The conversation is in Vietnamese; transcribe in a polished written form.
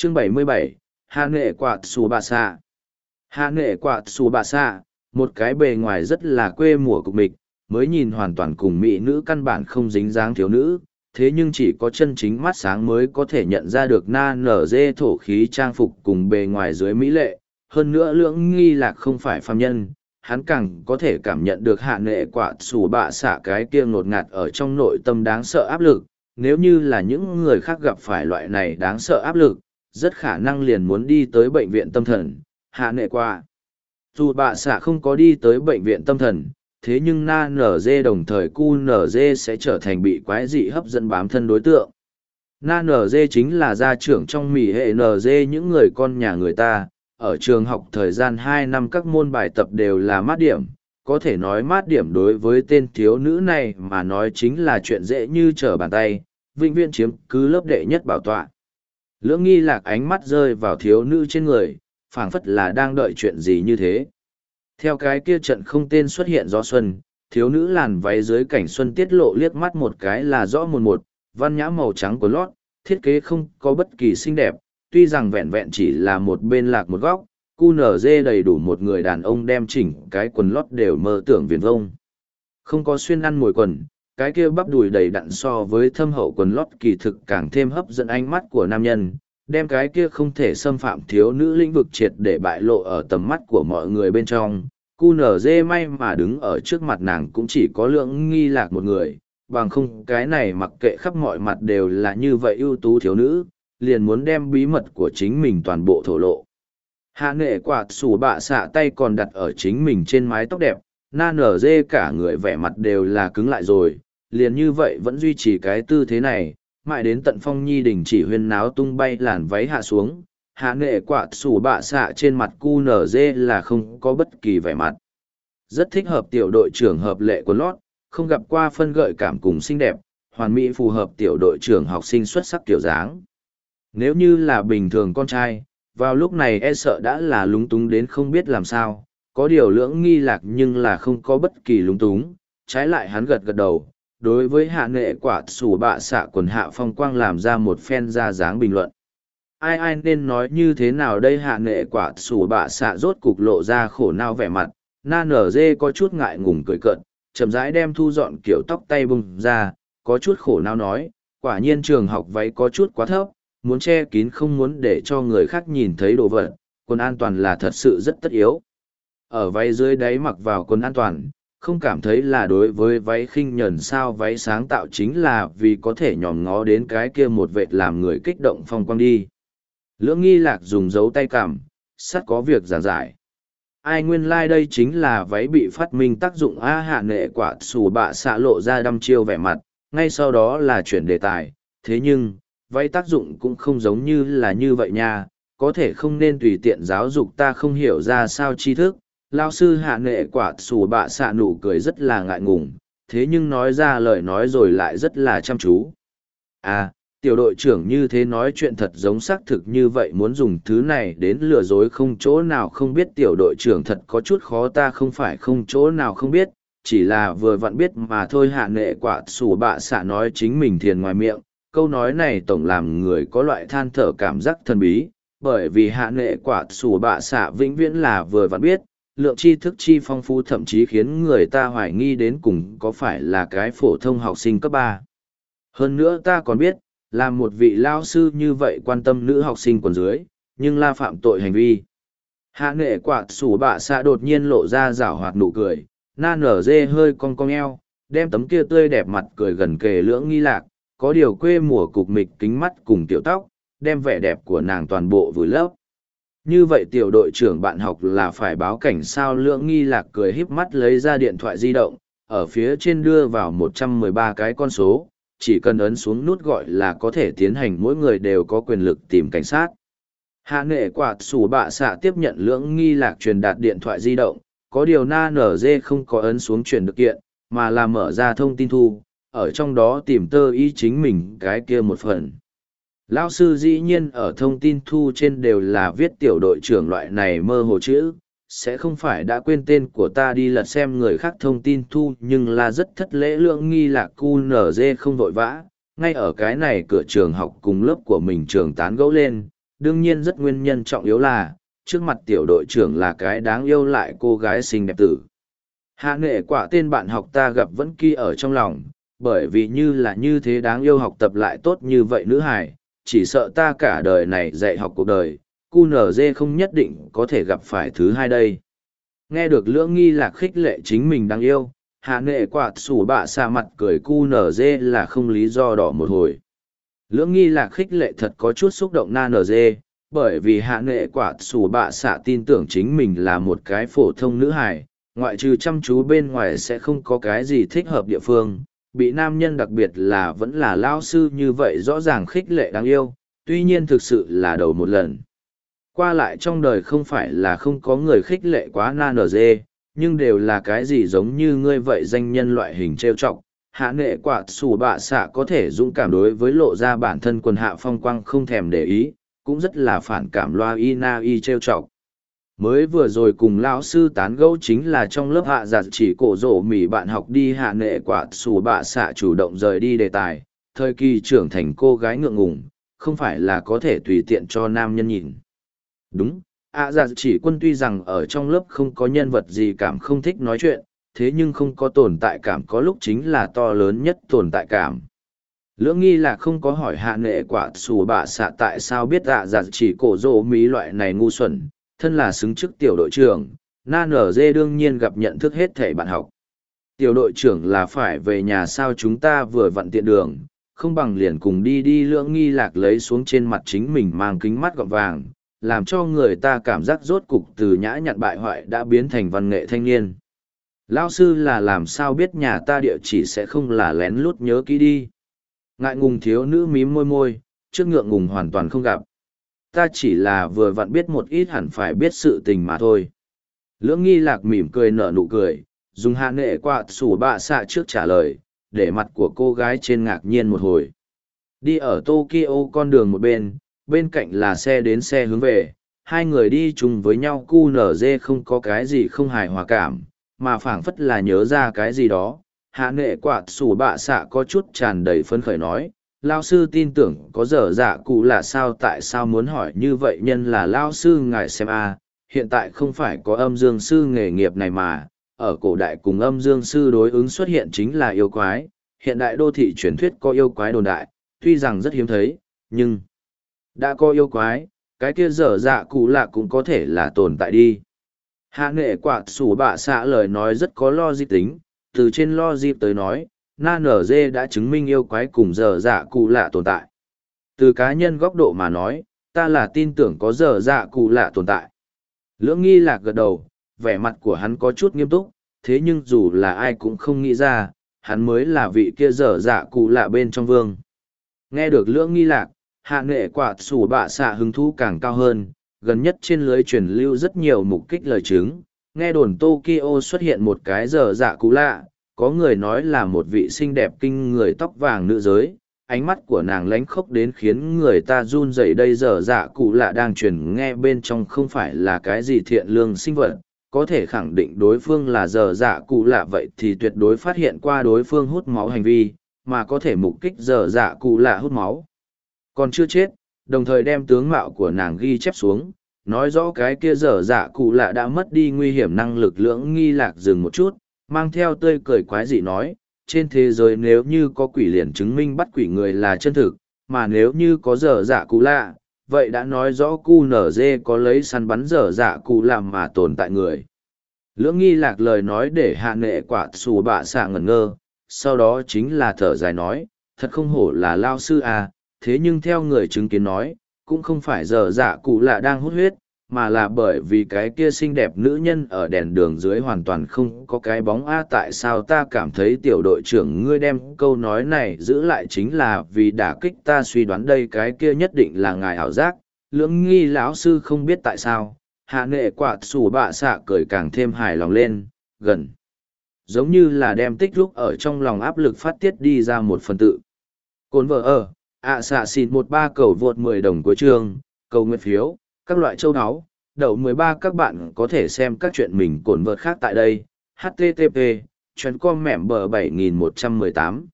Chương 77, Hạ nghệ quạt xù bà xạ. Hạ nghệ quạt xù bà xạ, một cái bề ngoài rất là quê mùa cục mịch, mới nhìn hoàn toàn cùng mỹ nữ căn bản không dính dáng thiếu nữ, thế nhưng chỉ có chân chính mắt sáng mới có thể nhận ra được na nở dê thổ khí trang phục cùng bề ngoài dưới mỹ lệ. Hơn nữa lưỡng nghi lạc không phải phàm nhân, hắn càng có thể cảm nhận được hạ nghệ quạt xù bạ xạ cái kia ngột ngạt ở trong nội tâm đáng sợ áp lực. Nếu như là những người khác gặp phải loại này đáng sợ áp lực, rất khả năng liền muốn đi tới bệnh viện tâm thần. Hạ nghệ quạ dù bạ xạ không có đi tới bệnh viện tâm thần, thế nhưng na nở dê đồng thời cu nở dê sẽ trở thành bị quái dị hấp dẫn bám thân đối tượng. Na nở dê chính là gia trưởng trong mỉ hệ nở dê những người con nhà người ta. Ở trường học thời gian 2 năm các môn bài tập đều là mát điểm, có thể nói mát điểm đối với tên thiếu nữ này mà nói chính là chuyện dễ như trở bàn tay, vĩnh viễn chiếm cứ lớp đệ nhất bảo tọa. Lưỡng nghi lạc ánh mắt rơi vào thiếu nữ trên người, phảng phất là đang đợi chuyện gì như thế. Theo cái kia trận không tên xuất hiện gió xuân, thiếu nữ làn váy dưới cảnh xuân tiết lộ liếc mắt một cái là rõ một, văn nhã màu trắng của lót, thiết kế không có bất kỳ xinh đẹp, tuy rằng vẹn vẹn chỉ là một bên lạc một góc, QNZ đầy đủ một người đàn ông đem chỉnh cái quần lót đều mơ tưởng viền vông. Không có xuyên ăn mồi quần, cái kia bắp đùi đầy đặn so với thâm hậu quần lót kỳ thực càng thêm hấp dẫn ánh mắt của nam nhân, đem cái kia không thể xâm phạm thiếu nữ lĩnh vực triệt để bại lộ ở tầm mắt của mọi người bên trong. QNZ may mà đứng ở trước mặt nàng cũng chỉ có lưỡng nghi lạc một người, bằng không cái này mặc kệ khắp mọi mặt đều là như vậy ưu tú thiếu nữ, liền muốn đem bí mật của chính mình toàn bộ thổ lộ. Hạ nghệ quạt xù bạ xạ tay còn đặt ở chính mình trên mái tóc đẹp, na nở dê cả người vẻ mặt đều là cứng lại rồi, liền như vậy vẫn duy trì cái tư thế này, mãi đến tận Phong Nhi đình chỉ huyên náo tung bay làn váy hạ xuống. Hạ nghệ quạt xù bạ xạ trên mặt QNZ là không có bất kỳ vẻ mặt. Rất thích hợp tiểu đội trưởng hợp lệ của lót, không gặp qua phân gợi cảm cùng xinh đẹp, hoàn mỹ phù hợp tiểu đội trưởng học sinh xuất sắc kiểu dáng. Nếu như là bình thường con trai, vào lúc này e sợ đã là lúng túng đến không biết làm sao, có điều lưỡng nghi lạc nhưng là không có bất kỳ lúng túng, trái lại hắn gật gật đầu, đối với hạ nghệ quả sủ bạ xạ quần hạ phong quang làm ra một phen ra dáng bình luận. Ai nên nói như thế nào đây, hạ nghệ quả sủ bạ xạ rốt cục lộ ra khổ nao vẻ mặt, na nở dê có chút ngại ngùng cười cợt, chậm rãi đem thu dọn kiểu tóc tay bung ra, có chút khổ nao nói, quả nhiên trường học váy có chút quá thấp, muốn che kín không muốn để cho người khác nhìn thấy đồ vật, quần an toàn là thật sự rất tất yếu. Ở váy dưới đáy mặc vào quần an toàn, không cảm thấy là đối với váy khinh nhẫn sao, váy sáng tạo chính là vì có thể nhòm ngó đến cái kia một vệt làm người kích động phong quang đi. Lưỡng nghi lạc dùng dấu tay cảm, sắt có việc giảng giải. Ai nguyên lai đây chính là váy bị phát minh tác dụng a. Hạ nghệ quả sủ bạ xạ lộ ra đăm chiêu vẻ mặt, ngay sau đó là chuyển đề tài, thế nhưng váy tác dụng cũng không giống như là như vậy nha, có thể không nên tùy tiện giáo dục ta không hiểu ra sao tri thức. Lao sư hạ nghệ quả sủ bạ xạ nụ cười rất là ngại ngùng, thế nhưng nói ra lời nói rồi lại rất là chăm chú. Tiểu đội trưởng như thế nói chuyện thật giống xác thực như vậy, muốn dùng thứ này đến lừa dối không chỗ nào không biết. Tiểu đội trưởng thật có chút khó, ta không phải không chỗ nào không biết, chỉ là vừa vặn biết mà thôi. Hạ nghệ quả sủ bạ xạ nói chính mình thiền ngoài miệng, câu nói này tổng làm người có loại than thở cảm giác thần bí, bởi vì hạ nghệ quả sủ bạ xạ vĩnh viễn là vừa vặn biết, lượng tri thức chi phong phú thậm chí khiến người ta hoài nghi đến cùng có phải là cái phổ thông học sinh cấp 3. Hơn nữa ta còn biết, là một vị lao sư như vậy quan tâm nữ học sinh quần dưới, nhưng là phạm tội hành vi. Hạ nghệ quả sủ bạ xạ đột nhiên lộ ra rảo hoạt nụ cười, na nở dê hơi cong cong eo, đem tấm kia tươi đẹp mặt cười gần kề lưỡng nghi lạc, có điều quê mùa cục mịch kính mắt cùng tiểu tóc, đem vẻ đẹp của nàng toàn bộ vùi lấp. Như vậy tiểu đội trưởng bạn học là phải báo cảnh sao? Lưỡng nghi lạc cười híp mắt lấy ra điện thoại di động, ở phía trên đưa vào 113 cái con số, chỉ cần ấn xuống nút gọi là có thể tiến hành, mỗi người đều có quyền lực tìm cảnh sát. Hạ nghệ quả sủ bạ xạ tiếp nhận lưỡng nghi lạc truyền đạt điện thoại di động, có điều na nở dê không có ấn xuống truyền được kiện, mà là mở ra thông tin thu, ở trong đó tìm tơ ý chính mình cái kia một phần. Lão sư dĩ nhiên ở thông tin thu trên đều là viết tiểu đội trưởng loại này mơ hồ chữ, sẽ không phải đã quên tên của ta đi lật xem người khác thông tin thu, nhưng là rất thất lễ. Lưỡng nghi lạc QNZ không vội vã, ngay ở cái này cửa trường học cùng lớp của mình trường tán gẫu lên, đương nhiên rất nguyên nhân trọng yếu là, trước mặt tiểu đội trưởng là cái đáng yêu lại cô gái xinh đẹp tử. Hạ nghệ quả tên bạn học ta gặp vẫn ghi ở trong lòng, bởi vì như là như thế đáng yêu học tập lại tốt như vậy nữ hài, chỉ sợ ta cả đời này dạy học cuộc đời, QNZ không nhất định có thể gặp phải thứ hai đây. Nghe được Lưỡng Nghi Lạc khích lệ chính mình đáng yêu, hạ nghệ quả sủ bạ xa mặt cười QNZ là không lý do đỏ một hồi. Lưỡng Nghi Lạc khích lệ thật có chút xúc động NG, bởi vì hạ nghệ quả sủ bạ xạ tin tưởng chính mình là một cái phổ thông nữ hài, ngoại trừ chăm chú bên ngoài sẽ không có cái gì thích hợp địa phương, bị nam nhân đặc biệt là vẫn là lao sư như vậy rõ ràng khích lệ đáng yêu, tuy nhiên thực sự là đầu một lần. Qua lại trong đời không phải là không có người khích lệ quá NG, nhưng đều là cái gì giống như ngươi vậy danh nhân loại hình trêu chọc. Hạ nghệ quả sủ bạ xạ có thể dũng cảm đối với lộ ra bản thân quần hạ phong quang không thèm để ý, cũng rất là phản cảm loa y trêu chọc. Mới vừa rồi cùng lão sư tán gẫu chính là trong lớp hạ giặt chỉ cổ rổ mỉ bạn học đi hạ nghệ quả sủ bạ xạ chủ động rời đi đề tài, thời kỳ trưởng thành cô gái ngượng ngùng, không phải là có thể tùy tiện cho nam nhân nhìn. Đúng, hạ giặt chỉ quân tuy rằng ở trong lớp không có nhân vật gì cảm không thích nói chuyện, thế nhưng không có tồn tại cảm có lúc chính là to lớn nhất tồn tại cảm. Lưỡng Nghi là không có hỏi hạ nghệ quả sủ bạ xạ tại sao biết hạ giặt chỉ cổ rổ mỉ loại này ngu xuẩn, thân là xứng chức tiểu đội trưởng, NG đương nhiên gặp nhận thức hết thể bạn học. Tiểu đội trưởng là phải về nhà sao chúng ta vừa vặn tiện đường, không bằng liền cùng đi Lưỡng Nghi Lạc lấy xuống trên mặt chính mình mang kính mắt gọng vàng, làm cho người ta cảm giác rốt cục từ nhã nhặn bại hoại đã biến thành văn nghệ thanh niên. Lao sư là làm sao biết nhà ta địa chỉ sẽ không là lén lút nhớ kỹ đi. Ngại ngùng thiếu nữ mím môi môi, trước ngượng ngùng hoàn toàn không gặp. Ta chỉ là vừa vặn biết một ít hẳn phải biết sự tình mà thôi. Lưỡng Nghi Lạc mỉm cười nở nụ cười, dùng hạ nghệ quả sủ bạ xạ trước trả lời, để mặt của cô gái trên ngạc nhiên một hồi. Đi ở Tokyo con đường một bên cạnh là xe đến xe hướng về, hai người đi chung với nhau QNZ không có cái gì không hài hòa cảm, mà phảng phất là nhớ ra cái gì đó. Hạ nghệ quả sủ bạ xạ có chút tràn đầy phấn khởi nói, lao sư tin tưởng có dở dạ cụ là sao tại sao muốn hỏi như vậy nhân là lao sư ngài xem a hiện tại không phải có âm dương sư nghề nghiệp này mà ở cổ đại cùng âm dương sư đối ứng xuất hiện chính là yêu quái hiện đại đô thị truyền thuyết có yêu quái đồn đại tuy rằng rất hiếm thấy nhưng đã có yêu quái cái kia dở dạ cụ là cũng có thể là tồn tại đi. Hạ nghệ quả sủ bạ xạ lời nói rất có logic tính, từ trên logic tới nói NG đã chứng minh yêu quái cùng dở dạ cụ lạ tồn tại. Từ cá nhân góc độ mà nói, ta là tin tưởng có dở dạ cụ lạ tồn tại. Lưỡng Nghi Lạc gật đầu, vẻ mặt của hắn có chút nghiêm túc, thế nhưng dù là ai cũng không nghĩ ra, hắn mới là vị kia dở dạ cụ lạ bên trong vương. Nghe được Lưỡng Nghi Lạc, hạ nghệ quả sủ bạ xạ hứng thú càng cao hơn, gần nhất trên lưới truyền lưu rất nhiều mục kích lời chứng, nghe đồn Tokyo xuất hiện một cái dở dạ cụ lạ. Có người nói là một vị xinh đẹp kinh người tóc vàng nữ giới, ánh mắt của nàng lánh khốc đến khiến người ta run rẩy đây dở dạ cụ lạ đang truyền nghe bên trong không phải là cái gì thiện lương sinh vật, có thể khẳng định đối phương là dở dạ cụ lạ vậy thì tuyệt đối phát hiện qua đối phương hút máu hành vi, mà có thể mục kích dở dạ cụ lạ hút máu. Còn chưa chết, đồng thời đem tướng mạo của nàng ghi chép xuống, nói rõ cái kia dở dạ cụ lạ đã mất đi nguy hiểm năng lực. Lưỡng Nghi Lạc dừng một chút, mang theo tươi cười quái dị nói, trên thế giới nếu như có quỷ liền chứng minh bắt quỷ người là chân thực, mà nếu như có dở dạ cụ lạ, vậy đã nói rõ QNZ có lấy săn bắn dở dạ cụ làm mà tồn tại người. Lưỡng Nghi Lạc lời nói để hạ nghệ quả sủ bạ xạ ngẩn ngơ, sau đó chính là thở dài nói, thật không hổ là lao sư à, thế nhưng theo người chứng kiến nói, cũng không phải dở dạ cụ lạ đang hút huyết, mà là bởi vì cái kia xinh đẹp nữ nhân ở đèn đường dưới hoàn toàn không có cái bóng a tại sao ta cảm thấy tiểu đội trưởng ngươi đem câu nói này giữ lại chính là vì đả kích ta suy đoán đây cái kia nhất định là ngài ảo giác. Lưỡng Nghi lão sư không biết tại sao, hạ nghệ quả sủ bạ xạ cười càng thêm hài lòng lên, gần giống như là đem tích lúc ở trong lòng áp lực phát tiết đi ra một phần tự. Cồn vợ ở xạ xịt 13 cầu vượt 10 đồng của trường, cầu nguyện phiếu, các loại châu áo, đậu 13 các bạn có thể xem các chuyện mình cồn vợt khác tại đây. http://com mẻm bờ 7118